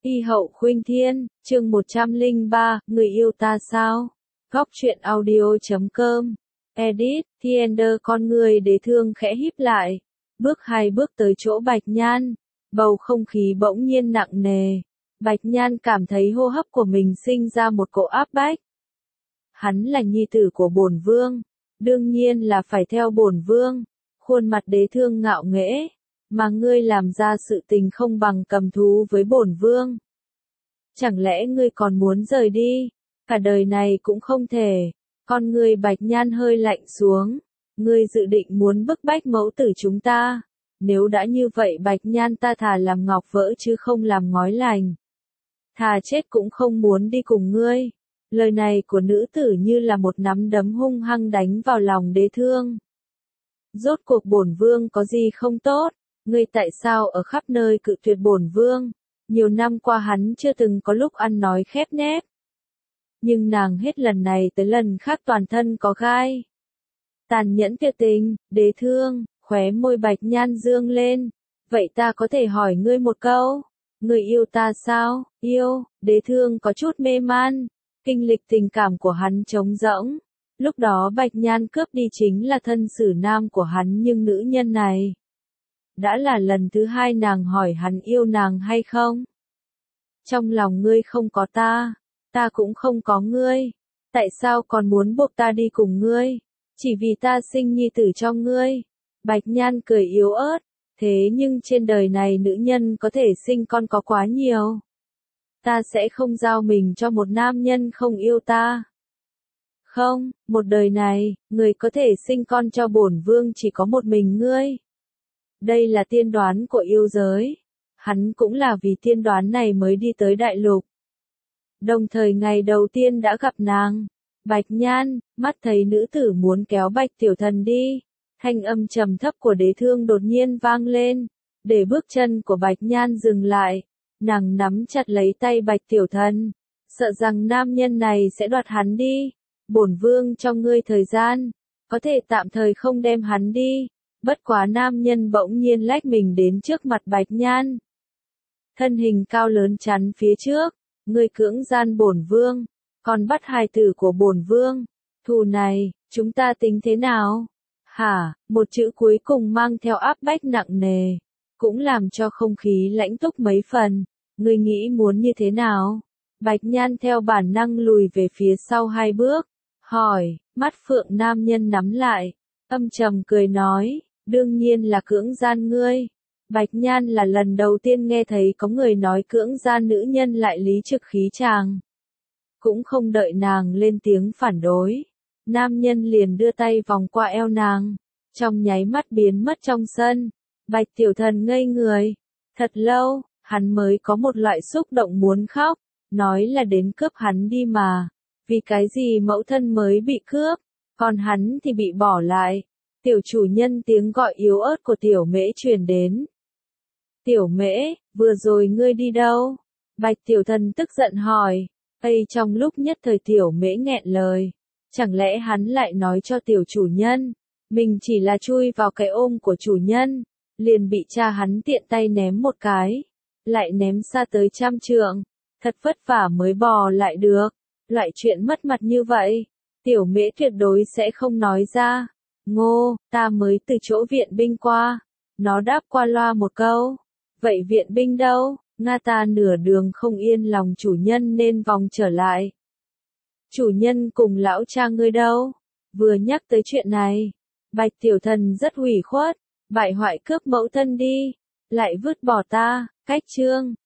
Y hậu khuynh thiên, chương 103, người yêu ta sao? Góc truyện audio.com. Edit, Thiender con người đế thương khẽ híp lại. Bước 2 bước tới chỗ Bạch Nhan. Bầu không khí bỗng nhiên nặng nề. Bạch Nhan cảm thấy hô hấp của mình sinh ra một cỗ áp bách. Hắn là nhi tử của bổn vương. Đương nhiên là phải theo bổn vương. Khuôn mặt đế thương ngạo nghễ. Mà ngươi làm ra sự tình không bằng cầm thú với bổn vương. Chẳng lẽ ngươi còn muốn rời đi? Cả đời này cũng không thể. Con ngươi Bạch Nhan hơi lạnh xuống. Ngươi dự định muốn bức bách mẫu tử chúng ta. Nếu đã như vậy Bạch Nhan ta thà làm ngọc vỡ chứ không làm ngói lành. Thà chết cũng không muốn đi cùng ngươi. Lời này của nữ tử như là một nắm đấm hung hăng đánh vào lòng đế thương. Rốt cuộc bổn vương có gì không tốt? Ngươi tại sao ở khắp nơi cự tuyệt bổn vương? Nhiều năm qua hắn chưa từng có lúc ăn nói khép nép. Nhưng nàng hết lần này tới lần khác toàn thân có gai. Tàn nhẫn tuyệt tình, đế thương, khóe môi Bạch Nhan dương lên. Vậy ta có thể hỏi ngươi một câu? Ngươi yêu ta sao? Yêu, đế thương có chút mê man. Kinh lịch tình cảm của hắn trống rỗng. Lúc đó Bạch Nhan cướp đi chính là thân xử nam của hắn nhưng nữ nhân này. Đã là lần thứ 2 nàng hỏi hắn yêu nàng hay không? Trong lòng ngươi không có ta, ta cũng không có ngươi. Tại sao còn muốn buộc ta đi cùng ngươi? Chỉ vì ta sinh nhi tử cho ngươi. Bạch Nhan cười yếu ớt. Thế nhưng trên đời này nữ nhân có thể sinh con có quá nhiều. Ta sẽ không giao mình cho một nam nhân không yêu ta. Không, một đời này, người có thể sinh con cho bổn vương chỉ có một mình ngươi. Đây là tiên đoán của yêu giới. Hắn cũng là vì tiên đoán này mới đi tới đại lục. Đồng thời ngày đầu tiên đã gặp nàng. Bạch Nhan, mắt thấy nữ tử muốn kéo Bạch Tiểu Thần đi. Thanh âm trầm thấp của đế thương đột nhiên vang lên. Để bước chân của Bạch Nhan dừng lại. Nàng nắm chặt lấy tay Bạch Tiểu Thần. Sợ rằng nam nhân này sẽ đoạt hắn đi. Bổn vương cho ngươi thời gian. Có thể tạm thời không đem hắn đi. Bất quá nam nhân bỗng nhiên lách mình đến trước mặt Bạch Nhan. Thân hình cao lớn chắn phía trước. Ngươi cưỡng gian bổn vương. Còn bắt hài tử của bổn vương. Thù này, chúng ta tính thế nào? Hả, một chữ cuối cùng mang theo áp bách nặng nề. Cũng làm cho không khí lãnh túc mấy phần. Ngươi nghĩ muốn như thế nào? Bạch Nhan theo bản năng lùi về phía sau 2 bước. Hỏi, mắt phượng nam nhân nắm lại. Âm trầm cười nói. Đương nhiên là cưỡng gian ngươi. Bạch Nhan là lần đầu tiên nghe thấy có người nói cưỡng gian nữ nhân lại lý trực khí tràng. Cũng không đợi nàng lên tiếng phản đối. Nam nhân liền đưa tay vòng qua eo nàng. Trong nháy mắt biến mất trong sân. Bạch Tiểu Thần ngây người. Thật lâu, hắn mới có một loại xúc động muốn khóc. Nói là đến cướp hắn đi mà. Vì cái gì mẫu thân mới bị cướp. Còn hắn thì bị bỏ lại. Tiểu chủ nhân tiếng gọi yếu ớt của Tiểu Mễ truyền đến. Tiểu Mễ, vừa rồi ngươi đi đâu? Bạch Tiểu Thần tức giận hỏi. Trong lúc nhất thời Tiểu Mễ nghẹn lời. Chẳng lẽ hắn lại nói cho tiểu chủ nhân. Mình chỉ là chui vào cái ôm của chủ nhân. Liền bị cha hắn tiện tay ném một cái. Lại ném xa tới 100 trượng. Thật vất vả mới bò lại được. Loại chuyện mất mặt như vậy. Tiểu Mễ tuyệt đối sẽ không nói ra. Ngô, ta mới từ chỗ viện binh qua. Nó đáp qua loa một câu. Vậy viện binh đâu? Nga ta nửa đường không yên lòng chủ nhân nên vòng trở lại. Chủ nhân cùng lão cha ngươi đâu? Vừa nhắc tới chuyện này. Bạch Tiểu Thần rất hủy khuất. Bại hoại cướp mẫu thân đi. Lại vứt bỏ ta. Cách chương.